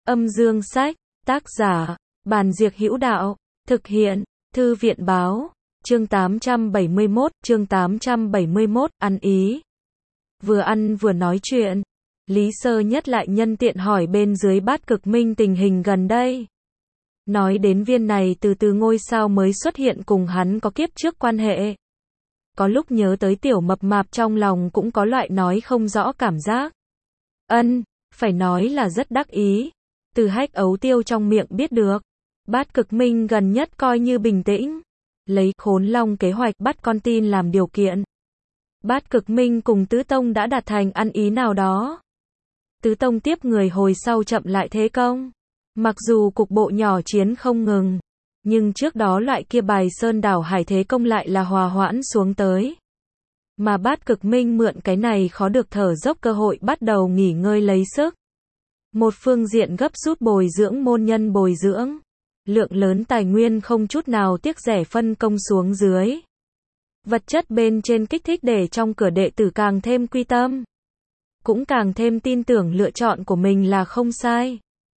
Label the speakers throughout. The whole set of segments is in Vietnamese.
Speaker 1: Âm dương sách, tác giả, Bàn Diệc Hữu Đạo, thực hiện, Thư viện báo, chương 871, ăn ý. Vừa ăn vừa nói chuyện, Lý Sơ Nhất lại nhân tiện hỏi bên dưới Bát Cực Minh tình hình gần đây. Nói đến viên này từ ngôi sao mới xuất hiện cùng hắn có kiếp trước quan hệ. Có lúc nhớ tới tiểu mập mạp trong lòng cũng có loại nói không rõ cảm giác. Phải nói là rất đắc ý. Từ Hách Ấu Tiêu trong miệng biết được. Bát Cực Minh gần nhất coi như bình tĩnh. Lấy Khốn Long kế hoạch bắt con tin làm điều kiện. Bát Cực Minh cùng Tứ Tông đã đạt thành ăn ý nào đó. Tứ Tông tiếp người hồi sau chậm lại thế công. Mặc dù cục bộ nhỏ chiến không ngừng, nhưng trước đó loại kia Bài Sơn đảo hải thế công lại là hòa hoãn xuống tới. Mà Bát Cực Minh mượn cái này khó được thở dốc cơ hội bắt đầu nghỉ ngơi lấy sức. Một phương diện gấp rút bồi dưỡng môn nhân bồi dưỡng. Lượng lớn tài nguyên không chút nào tiếc rẻ phân công xuống dưới. Vật chất bên trên kích thích để trong cửa đệ tử càng thêm quy tâm. Cũng càng thêm tin tưởng lựa chọn của mình là không sai.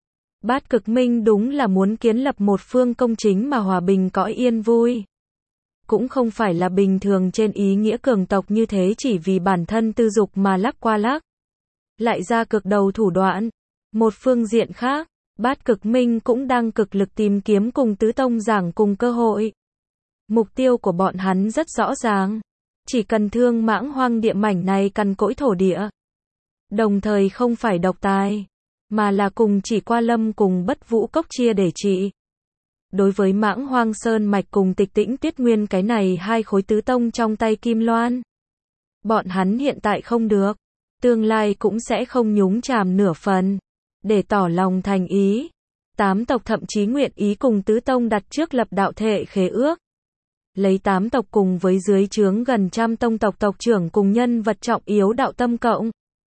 Speaker 1: Bát Cực Minh đúng là muốn kiến lập một phương công chính mà hòa bình cõi yên vui. Cũng không phải là bình thường trên ý nghĩa cường tộc như thế chỉ vì bản thân tư dục mà lắc qua lắc. Lại ra cực đầu thủ đoạn. Một phương diện khác, Bát Cực Minh cũng đang cực lực tìm kiếm cùng Tứ Tông giảng cùng cơ hội. Mục tiêu của bọn hắn rất rõ ràng. Chỉ cần thương Mãng Hoang địa mảnh này cằn cỗi thổ địa. Đồng thời không phải độc tài, mà là cùng Chỉ Qua Lâm cùng Bất Vũ Cốc chia để trị. Đối với Mãng Hoang Sơn Mạch cùng Tịch Tĩnh Tuyết Nguyên cái này hai khối tứ tông trong tay Kim Loan. Bọn hắn hiện tại không được, tương lai cũng sẽ không nhúng chàm nửa phần. Để tỏ lòng thành ý, tám tộc thậm chí nguyện ý cùng tứ tông đặt trước lập đạo thệ khế ước. Lấy tám tộc cùng với dưới trướng gần trăm tông tộc tộc trưởng cùng nhân vật trọng yếu đạo tâm cộng.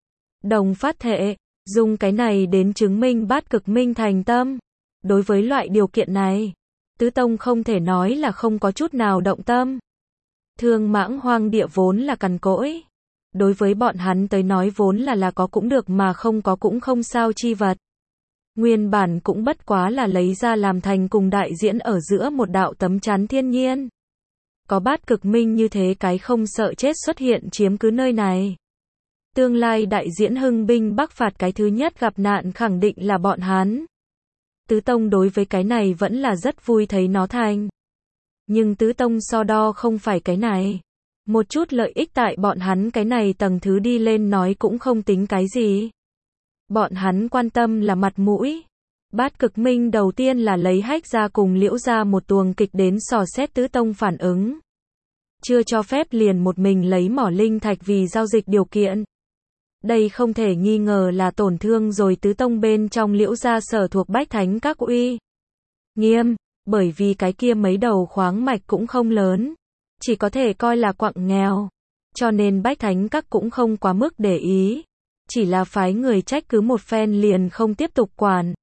Speaker 1: Đồng phát thệ, dùng cái này đến chứng minh Bát Cực Minh thành tâm. Đối với loại điều kiện này, tứ tông không thể nói là không có chút nào động tâm. Thương Mãng Hoang địa vốn là cằn cỗi. Đối với bọn hắn tới nói vốn là có cũng được mà không có cũng không sao chi vật. Nguyên bản cũng bất quá là lấy ra làm thành cùng đại diễn ở giữa một đạo tấm chắn thiên nhiên. Có Bát Cực Minh như thế cái không sợ chết xuất hiện chiếm cứ nơi này. Tương lai đại diễn hưng binh bắc phạt cái thứ nhất gặp nạn khẳng định là bọn hắn. Tứ Tông đối với cái này vẫn là rất vui thấy nó thành. Nhưng Tứ Tông so đo không phải cái này. Một chút lợi ích tại bọn hắn cái này tầng thứ đi lên nói cũng không tính cái gì. Bọn hắn quan tâm là mặt mũi. Bát Cực Minh đầu tiên là lấy Hách ra cùng Liễu ra một tuồng kịch đến dò xét Tứ Tông phản ứng. Chưa cho phép liền một mình lấy mỏ linh thạch vì giao dịch điều kiện. Đây không thể nghi ngờ là tổn thương rồi Tứ Tông bên trong Liễu gia sở thuộc Bách Thánh Các uy nghiêm, bởi vì cái kia mấy đầu khoáng mạch cũng không lớn. Chỉ có thể coi là quặng nghèo. Cho nên Bách Thánh Các cũng không quá mức để ý. Chỉ là phái người trách cứ một phen liền không tiếp tục quản.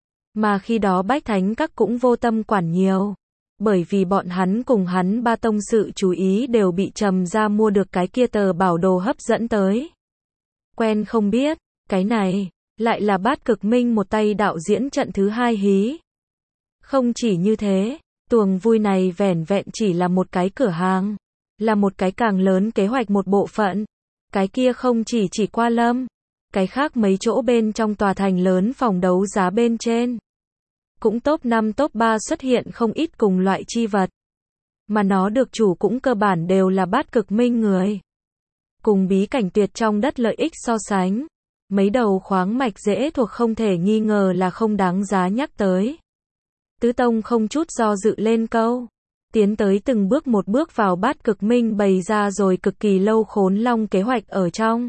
Speaker 1: Mà khi đó Bách Thánh Các cũng vô tâm quản nhiều. Bởi vì bọn hắn cùng hắn ba tông sự chú ý đều bị Trầm ra mua được cái kia tờ bảo đồ hấp dẫn tới. Quen không biết, cái này, lại là Bát Cực Minh một tay đạo diễn trận thứ hai hí. Không chỉ như thế. Tuồng vui này vẻn vẹn chỉ là một cái cửa hàng, là một cái càng lớn kế hoạch một bộ phận. Cái kia không chỉ Qua Lâm, cái khác mấy chỗ bên trong tòa thành lớn phòng đấu giá bên trên. Cũng top 5 top 3 xuất hiện không ít cùng loại chi vật. Mà nó được chủ cũng cơ bản đều là Bát Cực Minh người. Cùng bí cảnh tuyệt trong đất lợi ích so sánh. Mấy đầu khoáng mạch dễ thuộc không thể nghi ngờ là không đáng giá nhắc tới. Tứ Tông không chút do dự lên câu. Tiến tới từng bước một bước vào Bát Cực Minh bày ra rồi cực kỳ lâu Khốn Long kế hoạch ở trong.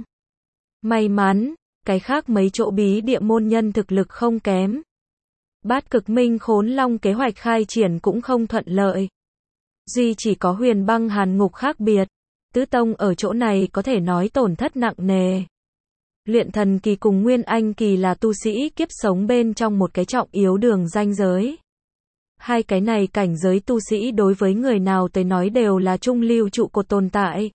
Speaker 1: May mắn, cái khác mấy chỗ bí địa môn nhân thực lực không kém. Bát Cực Minh Khốn Long kế hoạch khai triển cũng không thuận lợi. Duy chỉ có Huyền Băng Hàn Ngục khác biệt. Tứ Tông ở chỗ này có thể nói tổn thất nặng nề. Luyện thần kỳ cùng Nguyên Anh kỳ là tu sĩ kiếp sống bên trong một cái trọng yếu đường ranh giới. Hai cái này cảnh giới tu sĩ đối với người nào tới nói đều là trung lưu trụ cột tồn tại.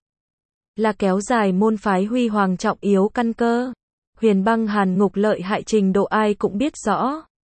Speaker 1: Là kéo dài môn phái huy hoàng trọng yếu căn cơ. Huyền Băng Hàn Ngục lợi hại trình độ ai cũng biết rõ.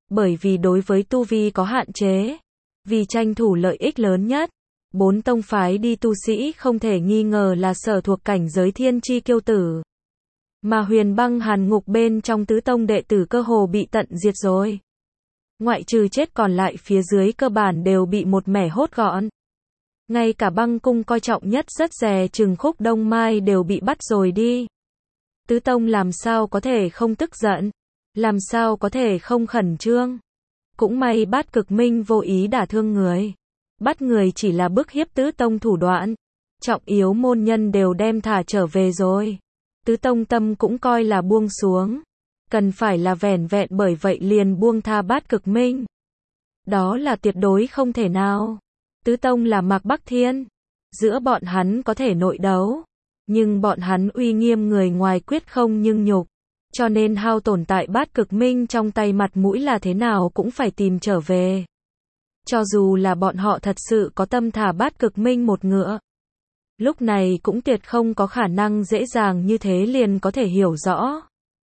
Speaker 1: Bởi vì đối với tu vi có hạn chế, vì tranh thủ lợi ích lớn nhất, 4 tông phái đi tu sĩ không thể nghi ngờ là sở thuộc cảnh giới thiên chi kiêu tử. Mà Huyền Băng Hàn Ngục bên trong tứ tông đệ tử cơ hồ bị tận diệt rồi. Ngoại trừ chết còn lại phía dưới cơ bản đều bị một mẻ hốt gọn. Ngay cả Băng Cung coi trọng nhất rất dè chừng Khúc Đông Mai đều bị bắt rồi đi. Tứ tông làm sao có thể không tức giận, làm sao có thể không khẩn trương. Cũng may Bát Cực Minh vô ý đả thương người. Bắt người chỉ là bức hiếp tứ tông thủ đoạn. Trọng yếu môn nhân đều đem thả trở về rồi. Tứ tông tâm cũng coi là buông xuống. Cần phải là vẻn vẹn bởi vậy liền buông tha Bát Cực Minh. Đó là tuyệt đối không thể nào. Tứ tông là Mạc Bắc Thiên. Giữa bọn hắn có thể nội đấu. Nhưng bọn hắn uy nghiêm người ngoài quyết không nhưng nhục. Cho nên hao tổn tại Bát Cực Minh trong tay mặt mũi là thế nào cũng phải tìm trở về. Cho dù là bọn họ thật sự có tâm thả Bát Cực Minh một ngựa. Lúc này cũng tuyệt không có khả năng dễ dàng như thế liền có thể hiểu rõ.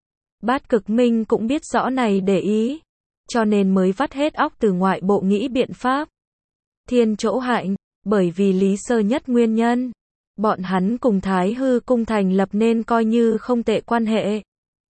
Speaker 1: Bát Cực Minh cũng biết rõ này để ý. Cho nên mới vắt hết óc từ ngoại bộ nghĩ biện pháp. Thiên Chỗ Hạnh, bởi vì Lý Sơ Nhất nguyên nhân. Bọn hắn cùng Thái Hư Cung thành lập nên coi như không tệ quan hệ.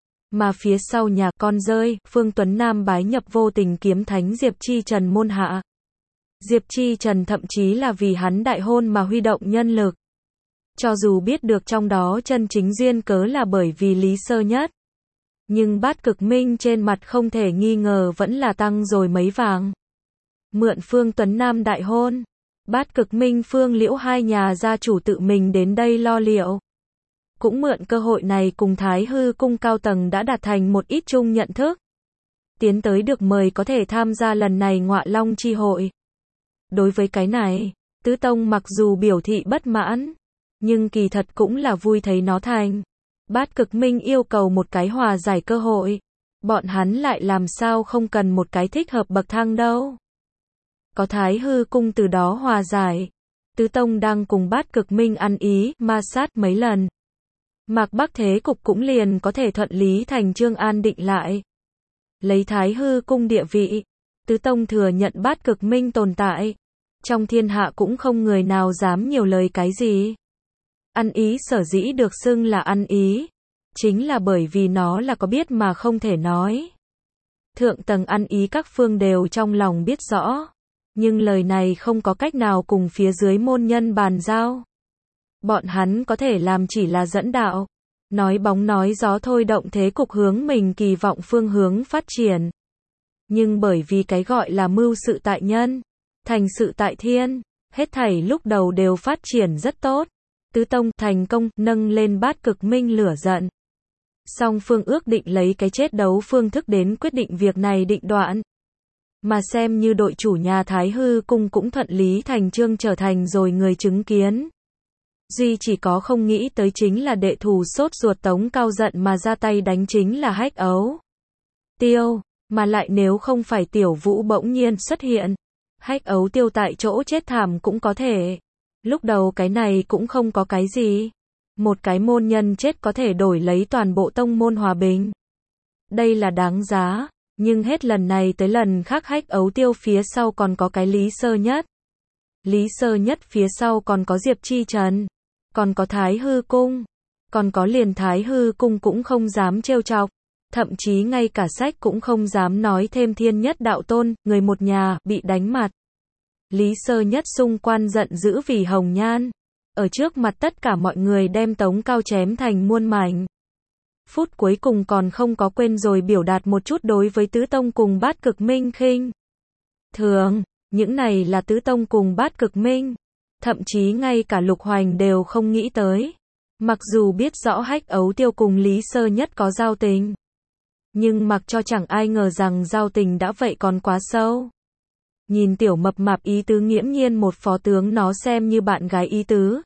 Speaker 1: Mà phía sau nhà con rơi, Phương Tuấn Nam bái nhập Vô Tình Kiếm Thánh Diệp Chi Trần môn hạ. Diệp Chi Trần thậm chí là vì hắn đại hôn mà huy động nhân lực. Cho dù biết được trong đó chân chính duyên cớ là bởi vì Lý Sơ Nhất. Nhưng Bát Cực Minh trên mặt không thể nghi ngờ vẫn là tăng rồi mấy vàng. Mượn Phương Tuấn Nam đại hôn. Bát Cực Minh Phương Liễu hai nhà gia chủ tự mình đến đây lo liệu. Cũng mượn cơ hội này cùng Thái Hư Cung cao tầng đã đạt thành một ít chung nhận thức. Tiến tới được mời có thể tham gia lần này Ngọa Long chi hội. Đối với cái này, tứ tông mặc dù biểu thị bất mãn, nhưng kỳ thật cũng là vui thấy nó thành. Bát Cực Minh yêu cầu một cái hòa giải cơ hội. Bọn hắn lại làm sao không cần một cái thích hợp bậc thang đâu. Có Thái Hư Cung từ đó hòa giải. Tứ tông đang cùng Bát Cực Minh ăn ý, ma sát mấy lần. Mạc Bắc thế cục cũng liền có thể thuận lý thành chương an định lại. Lấy Thái Hư Cung địa vị, tứ tông thừa nhận Bát Cực Minh tồn tại. Trong thiên hạ cũng không người nào dám nhiều lời cái gì. Ăn ý sở dĩ được xưng là ăn ý, chính là bởi vì nó là có biết mà không thể nói. Thượng tầng ăn ý các phương đều trong lòng biết rõ, nhưng lời này không có cách nào cùng phía dưới môn nhân bàn giao. Bọn hắn có thể làm chỉ là dẫn đạo, nói bóng nói gió thôi động thế cục hướng mình kỳ vọng phương hướng phát triển. Nhưng bởi vì cái gọi là mưu sự tại nhân, thành sự tại thiên, hết thảy lúc đầu đều phát triển rất tốt. Tứ tông thành công nâng lên Bát Cực Minh lửa giận. Song phương ước định lấy cái chết đấu phương thức đến quyết định việc này định đoạn. Mà xem như đội chủ nhà Thái Hư Cung cũng thuận lý thành chương trở thành rồi người chứng kiến. Duy chỉ có không nghĩ tới chính là đệ thù sốt ruột Tống Cao giận mà ra tay đánh chính là Hách Ấu Tiêu, mà lại nếu không phải Tiểu Vũ bỗng nhiên xuất hiện, Hách Ấu Tiêu tại chỗ chết thảm cũng có thể. Lúc đầu cái này cũng không có cái gì. Một cái môn nhân chết có thể đổi lấy toàn bộ tông môn hòa bình. Đây là đáng giá, nhưng hết lần này tới lần khác Hách Ấu Tiêu phía sau còn có cái Lý Sơ Nhất. Lý Sơ Nhất phía sau còn có Diệp Chi Trần, còn có Thái Hư Cung, còn có liền Thái Hư Cung cũng không dám trêu chọc, thậm chí ngay cả sách cũng không dám nói thêm Thiên Nhất Đạo Tôn, người một nhà, bị đánh mặt. Lý Sơ Nhất xung quan giận dữ vì Hồng Nhan. Ở trước mặt tất cả mọi người đem Tống Cao chém thành muôn mảnh. Phút cuối cùng còn không có quên rồi biểu đạt một chút đối với tứ tông cùng Bát Cực Minh khinh thường. Những này là tứ tông cùng Bát Cực Minh. Thậm chí ngay cả Lục Hoành đều không nghĩ tới. Mặc dù biết rõ Hách Ấu Tiêu cùng Lý Sơ Nhất có giao tình, nhưng mặc cho chẳng ai ngờ rằng giao tình đã vậy còn quá sâu. Nhìn tiểu mập mạp ý tứ nghiễm nhiên một phó tướng nó xem như bạn gái ý tứ.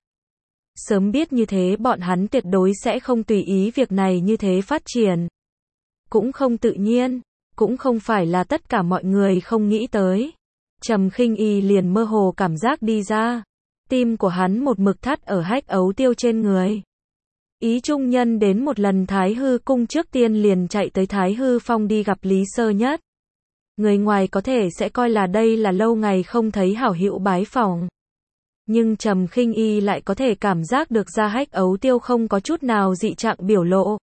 Speaker 1: Sớm biết như thế bọn hắn tuyệt đối sẽ không tùy ý việc này như thế phát triển. Cũng không tự nhiên, cũng không phải là tất cả mọi người không nghĩ tới. Trầm Khinh Y liền mơ hồ cảm giác đi ra. Tim của hắn một mực thắt ở Hách Ấu Tiêu trên người. Ý trung nhân đến một lần Thái Hư Cung trước tiên liền chạy tới Thái Hư Phong đi gặp Lý Sơ Nhất. Người ngoài có thể sẽ coi là đây là lâu ngày không thấy hảo hữu bái phỏng. Nhưng Trầm Khinh Y lại có thể cảm giác được ra Hách Ấu Tiêu không có chút nào dị trạng biểu lộ.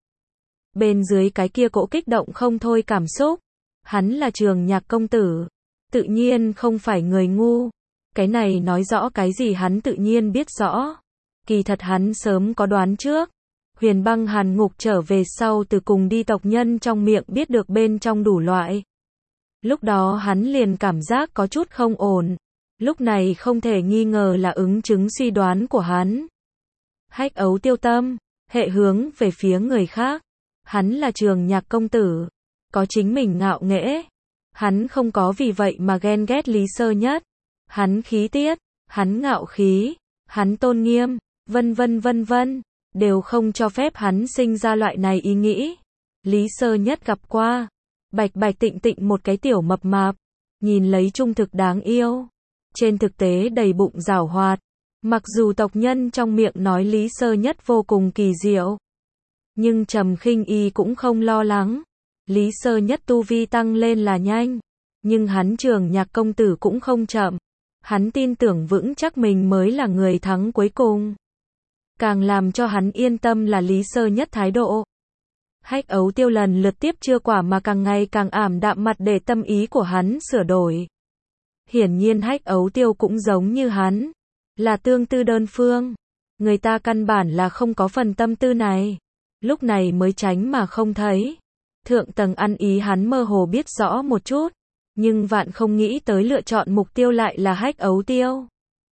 Speaker 1: Bên dưới cái kia cỗ kích động không thôi cảm xúc. Hắn là Trường Nhạc công tử. Tự nhiên không phải người ngu. Cái này nói rõ cái gì hắn tự nhiên biết rõ. Kỳ thật hắn sớm có đoán trước. Huyền Băng Hàn Ngục trở về sau từ cùng đi tộc nhân trong miệng biết được bên trong đủ loại. Lúc đó hắn liền cảm giác có chút không ổn. Lúc này không thể nghi ngờ là ứng chứng suy đoán của hắn. Hách Ấu Tiêu tâm, hệ hướng về phía người khác. Hắn là Trường Nhạc công tử. Có chính mình ngạo nghễ. Hắn không có vì vậy mà ghen ghét Lý Sơ Nhất. Hắn khí tiết, hắn ngạo khí, hắn tôn nghiêm, vân vân, đều không cho phép hắn sinh ra loại này ý nghĩ. Lý Sơ Nhất gặp qua, bạch bạch tịnh tịnh một cái tiểu mập mạp, nhìn lấy trung thực đáng yêu, trên thực tế đầy bụng giảo hoạt. Mặc dù tộc nhân trong miệng nói Lý Sơ Nhất vô cùng kỳ diệu, nhưng Trầm Khinh Y cũng không lo lắng. Lý Sơ Nhất tu vi tăng lên là nhanh, nhưng hắn Trường Nhạc công tử cũng không chậm. Hắn tin tưởng vững chắc mình mới là người thắng cuối cùng. Càng làm cho hắn yên tâm là Lý Sơ Nhất thái độ. Hách Ấu Tiêu lần lượt tiếp chưa quả mà càng ngày càng ảm đạm mặt để tâm ý của hắn sửa đổi. Hiển nhiên Hách Ấu Tiêu cũng giống như hắn, là tương tư đơn phương. Người ta căn bản là không có phần tâm tư này. Lúc này mới tránh mà không thấy. Thượng tầng ăn ý hắn mơ hồ biết rõ một chút. Nhưng vạn không nghĩ tới lựa chọn mục tiêu lại là Hách Ấu Tiêu.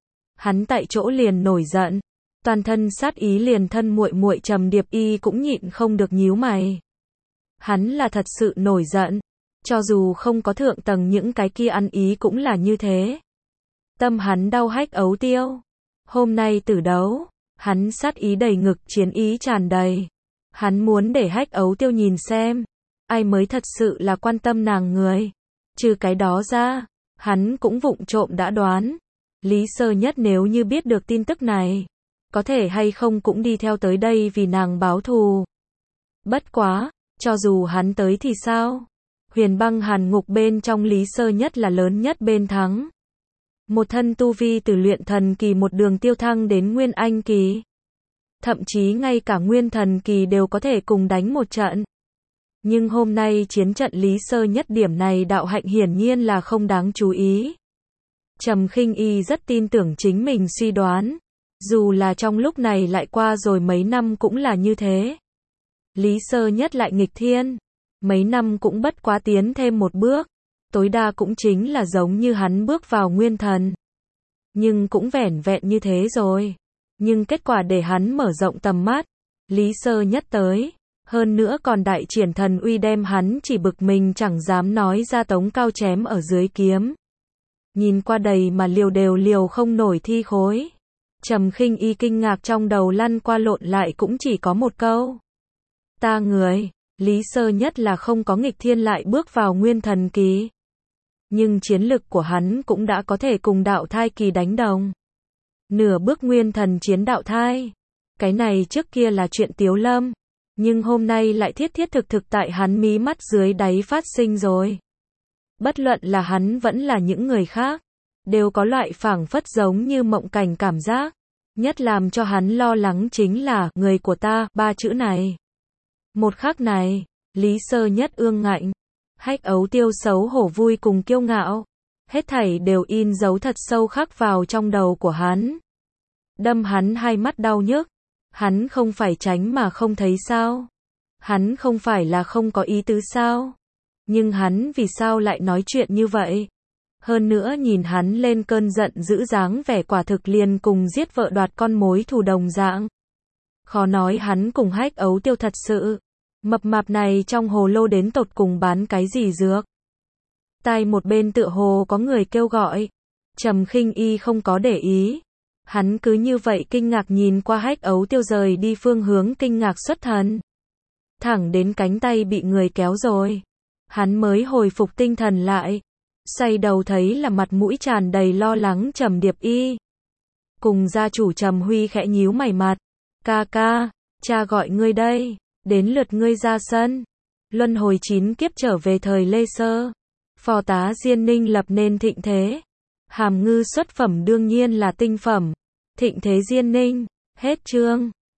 Speaker 1: Hắn tại chỗ liền nổi giận. Toàn thân sát ý liền thân muội muội Trầm Điệp Y cũng nhịn không được nhíu mày. Hắn là thật sự nổi giận. Cho dù không có thượng tầng những cái kia ăn ý cũng là như thế. Tâm hắn đau Hách Ấu Tiêu. Hôm nay tử đấu, hắn sát ý đầy ngực, chiến ý tràn đầy. Hắn muốn để Hách Ấu Tiêu nhìn xem, ai mới thật sự là quan tâm nàng người. Trừ cái đó ra, hắn cũng vụng trộm đã đoán. Lý Sơ Nhất nếu như biết được tin tức này, có thể hay không cũng đi theo tới đây vì nàng báo thù. Bất quá, cho dù hắn tới thì sao? Huyền Băng Hàn Ngục bên trong Lý Sơ Nhất là lớn nhất bên thắng. Một thân tu vi từ luyện thần kỳ một đường tiêu thăng đến nguyên anh kỳ. Thậm chí ngay cả nguyên thần kỳ đều có thể cùng đánh một trận. Nhưng hôm nay chiến trận Lý Sơ Nhất điểm này đạo hạnh hiển nhiên là không đáng chú ý. Trầm Khinh Y rất tin tưởng chính mình suy đoán. Dù là trong lúc này lại qua rồi mấy năm cũng là như thế. Lý Sơ Nhất lại nghịch thiên. Mấy năm cũng bất quá tiến thêm một bước. Tối đa cũng chính là giống như hắn bước vào nguyên thần. Nhưng cũng vẻn vẹn như thế rồi. Nhưng kết quả để hắn mở rộng tầm mắt. Lý Sơ Nhất tới. Hơn nữa còn đại triển thần uy đem hắn chỉ bực mình chẳng dám nói ra tống cao chém ở dưới kiếm. Nhìn qua đầy mà liều đều liều không nổi thi khối. Trầm Khinh Y kinh ngạc trong đầu lăn qua lộn lại cũng chỉ có một câu. Ta người, Lý Sơ Nhất là không có nghịch thiên lại bước vào nguyên thần kỳ. Nhưng chiến lực của hắn cũng đã có thể cùng đạo thai kỳ đánh đồng. Nửa bước nguyên thần chiến đạo thai. Cái này trước kia là chuyện tiếu lâm. Nhưng hôm nay lại thiết thiết thực thực tại hắn mí mắt dưới đáy phát sinh rồi. Bất luận là hắn vẫn là những người khác, đều có loại phảng phất giống như mộng cảnh cảm giác. Nhất làm cho hắn lo lắng chính là người của ta, ba chữ này. Một khắc này, Lý Sơ Nhất ương ngạnh. Hách Ấu Tiêu xấu hổ vui cùng kiêu ngạo. Hết thảy đều in dấu thật sâu khắc vào trong đầu của hắn. Đâm hắn hai mắt đau nhức. Hắn không phải tránh mà không thấy sao? Hắn không phải là không có ý tứ sao? Nhưng hắn vì sao lại nói chuyện như vậy? Hơn nữa nhìn hắn lên cơn giận dữ dáng vẻ quả thực liền cùng giết vợ đoạt con mối thù đồng dạng. Khó nói hắn cùng Hách Ấu Tiêu thật sự. Mập mạp này trong hồ lô đến tột cùng bán cái gì dược? Tai một bên tựa hồ có người kêu gọi. Trầm Khinh Y không có để ý. Hắn cứ như vậy kinh ngạc nhìn qua Hách Ấu Tiêu rời đi phương hướng kinh ngạc xuất thần. Thẳng đến cánh tay bị người kéo rồi. Hắn mới hồi phục tinh thần lại. Xoay đầu thấy là mặt mũi tràn đầy lo lắng Trầm Điệp Y. Cùng gia chủ Trầm Huy khẽ nhíu mày mặt. Ca ca, cha gọi ngươi đây. Đến lượt ngươi ra sân. Luân hồi 9 kiếp trở về thời Lê Sơ. Phò tá Diên Ninh lập nên thịnh thế. Hàm ngư xuất phẩm đương nhiên là tinh phẩm. Thịnh thế Diên Ninh. Hết chương.